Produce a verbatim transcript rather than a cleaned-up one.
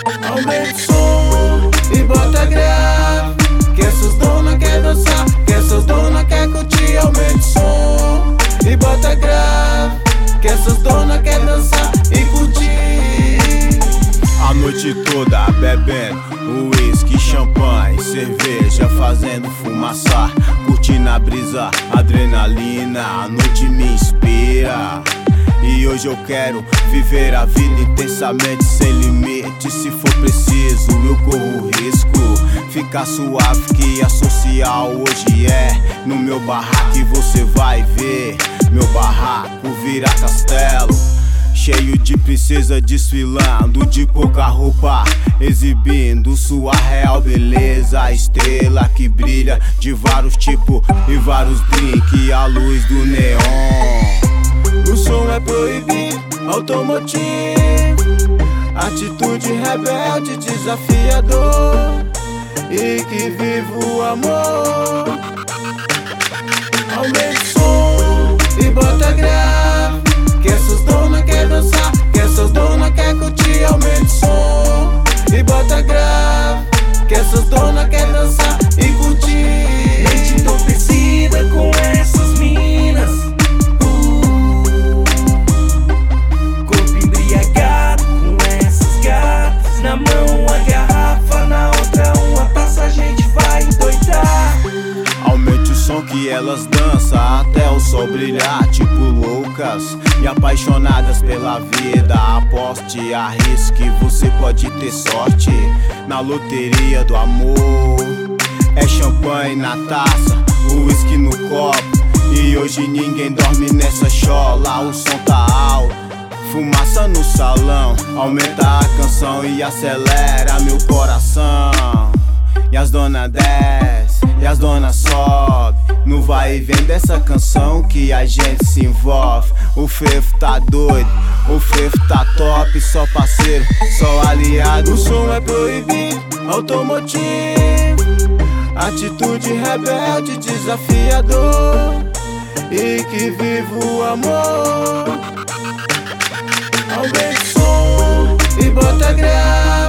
Aumenta o som e bota grave, que essas dona quer dançar, que essas dona quer curtir. Aumenta o som e bota grave, que essas dona quer dançar e curtir. A noite toda bebendo uísque, champanhe, cerveja, fazendo fumaça, curtindo a brisa, adrenalina. A noite me inspira e hoje eu quero viver a vida intensamente, sem limite. Se for preciso eu corro risco, ficar suave que a social hoje é no meu barraco. E você vai ver meu barraco virar castelo, cheio de princesa desfilando de pouca roupa, exibindo sua real beleza. A estrela que brilha de vários tipos e vários drinks à luz do neon. O som é proibido, automotivo, atitude rebelde, desafiador e que viva o amor. Aumenta o som e bota grave, que essas dona quer dançar, que essas dona quer curtir. Aumenta o som e bota grave, que essas dona quer dançar e curtir. Mente entorpecida com essas minas, uh, corpo embriagado com essas gatas. Na mão a garrafa, na outra uma taça, a gente vai doidar. Aumente o som que elas dançam até o sol brilhar, tipo loucas e apaixonadas pela vida. Aposte, arrisque, você pode ter sorte na loteria do amor. É champanhe na taça, uísque no copo, e hoje ninguém dorme nessa chola. O som tá alto, fumaça no salão, aumenta a canção e acelera meu coração. E as dona desce, e as dona sobe, no vai e vem dessa canção que a gente se envolve. O frevo tá doido, o frevo tá top, só parceiro, só aliado. O som é proibido, automotivo, atitude rebelde, desafiador e que viva o amor. Aumenta o som e bota grave,